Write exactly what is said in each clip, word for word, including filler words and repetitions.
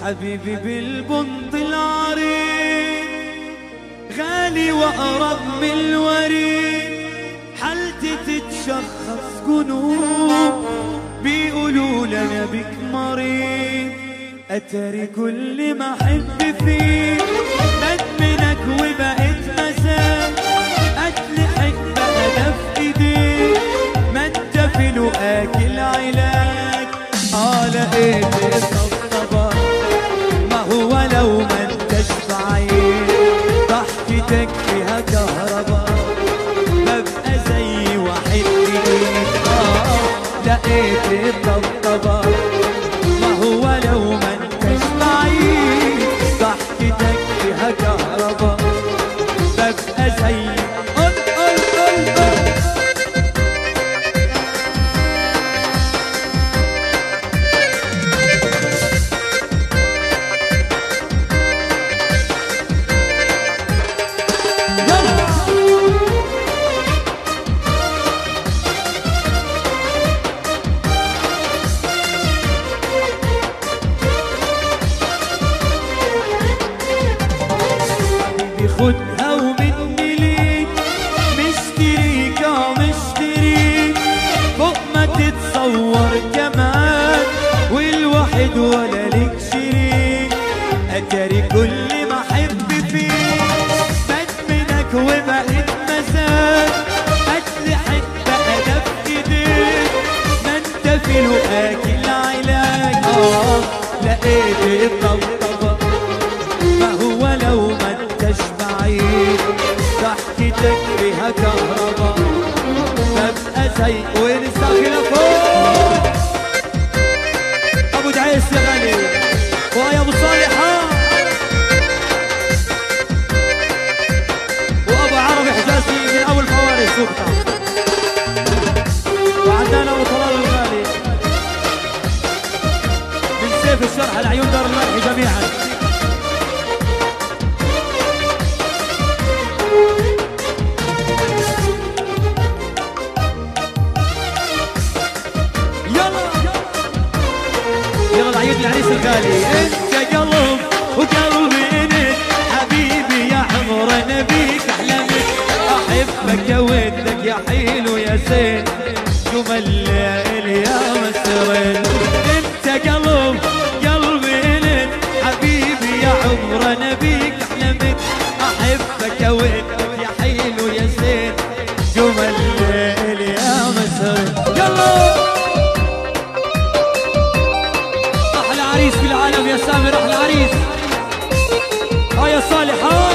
حبيبي بالبنط العريض غالي وأقرب من الوريد، حالتي تتشخص جنون بيقولوا لنا بك مريض. أتاري كل ما أحب فيك بدمنك وبقيت مزاج، أتلحق بقى ده في إيديك ما انت في لقاك العلاج. آه لقيت الطبطبة ما هو لو ما انتش بعيد، ضحكتك فيها كهربا ببقى زي واحد جديد. آه لقيت الطبطبة ما هو لو ما انتش بعيد، ضحكتك فيها كهربا ببقى زي قل قل قل قل. خدها ومني ليك مشتريك اه مشتريك فوق ما تتصور كمان، والواحد ولا ليك شريك. أتاري كل ما أحب فيك بدمنك وبقيت مزاج، أتلحق بقى ده في إيديك ما انت في لقاك العلاج. آه لقيت الطبطبة ما هو لو ما انتش بعيد، ضحكتك فيها كهربا ببقى زي ونستاخي فوق. ابو دعيس يا غالي ويا ابو صالح وابو عربي حجازي من اول فوارس وقتها، وعندنا ابو طلال الغالي من سيف الشرح لعيون دار الملح جميعا. عيد العريس الغالي. انت قلب وقلبي انت حبيبي يا عمر نبيك احلامك، احبك يا ودك يا حلو يا زين جمل الليل يا مسرين. انت قلب قلبي انت حبيبي يا عمر نبيك احلامك، احبك يا ودك يا حلو يا زين جمل الليل يا مسرين. يلا عريس في العالم يا سامر احلى عريس. اه يا صالح اه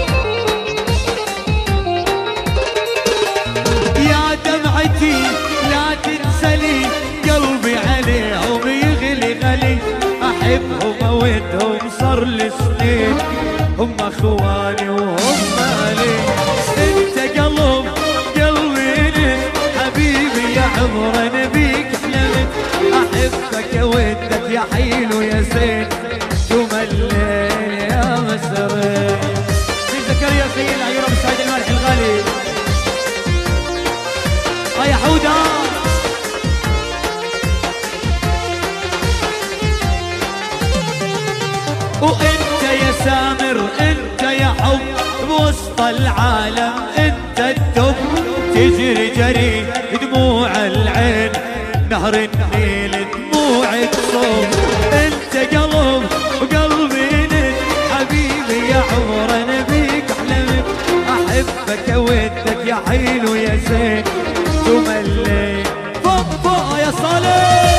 يا دمعتي لا تنسلي قلبي عليهم يغلي غلي، احبهم اودهم صار لي سنين هم اخواني وهم مالي. انت قلب قلبي حبيبي يا عمر نبيك احلامك، احبك اودك يا حلو يا زين جمل الليل يا مسرين. في زكريا خيل عيون ابو سعيد المالح الغالي. اه يا حوده وانت يا سامر انت يا حب بوسط العالم انت الدب، تجري جري دموع العين نهر النيل دموع تصب. انت قلب وقلبي انت حبيبي يا عمر نبيك احلامك، احبك اودك يا حلو يا زين جمل الليل. فوق فوق يا صالح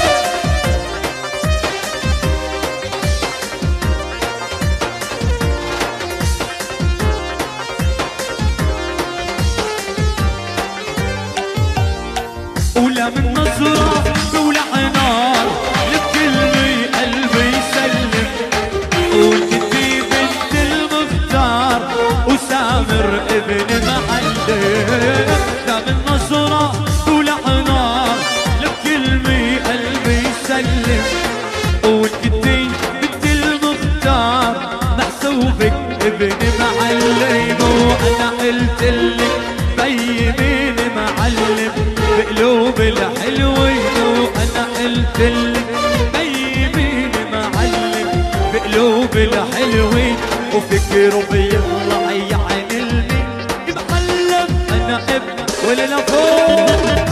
ولا من نظرة ولا نار لكلمي قلبي يسلم، وانتي بنت المختار وسامر ابن معلم. لا من نظرة ولا نار لكلمي قلبي يسلم، وانتي بنت المختار محسوبك ابن معلم. وانا قلتلك بيمين معلم بقلوب الحلوين، وانا قلتلك بيمين معلم قلوب الحلوين وفكر بيطلع يعين المين معلم انا ابن ولنا فوق.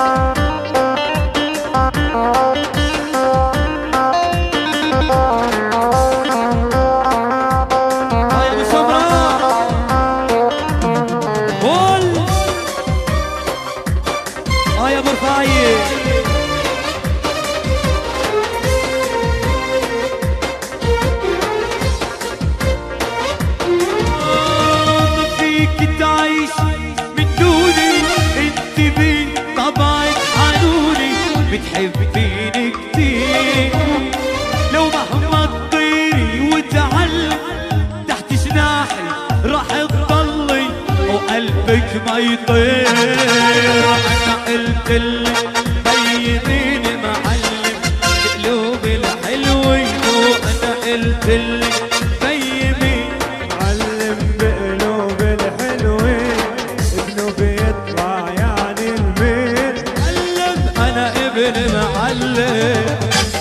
بتحبيني كتير لو مهما تطيري وتعلم تحت جناحي راح تضلي وقلبك ما يطير. انا قلتلك بينيني معلم بقلوب الحلوين وانا قلتلك بيني معلم بقلوب الحلوين ابنه بيطلع يعني المين. انا ابن معلم.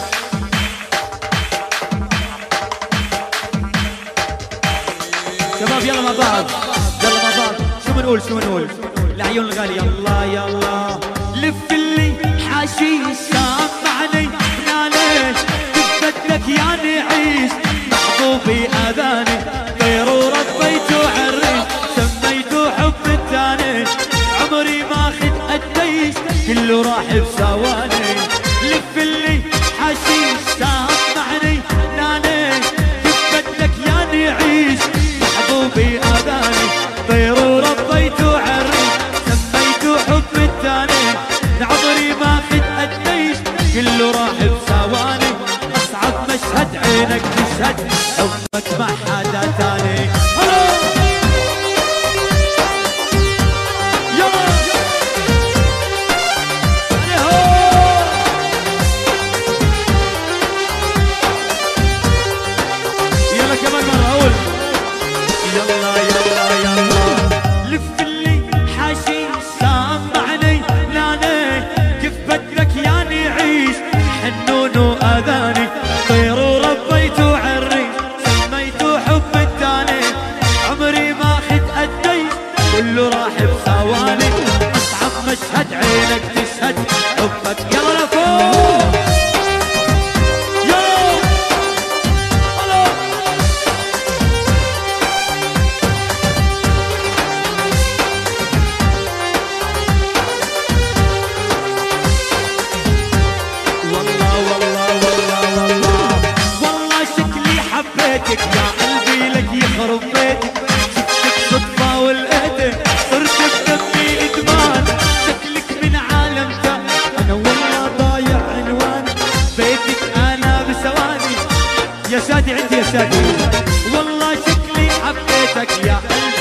شباب يلا مع بعض يلا مع بعض شو بنقول شو بنقول العيون الغالية يلا يلا لف اللي حاشي سامعني نالي كيف بدك يعني عيش محبوبي اذاني طير وربيت وعريس سميته حب الثاني عمري ما خد قديش كله راح بثواني. لف اللي حشيش سامعني ناني كيف بدك يعني عيش محبوبي اذاني طير وربيت وعريس سميته حب الثاني عمري ما خد قديش كله راح بثواني. اصعب مشهد عينك تشهد حبك مع حدا ثاني. كله راح بثواني. اصعب مشهد عينك تشهد حبك يلا لفوق يلا هلا. والله والله والله والله والله شكلي حبيتك يا قلبي لك يخرب بيتك شفتك صدفة ولقيتك صرت بدمي ادمان شكلك من عالم ثاني انا والله ضايع عنوان بيتك انا بثواني. يا سادي عندي يا سادي والله شكلي حبيتك يا قلبي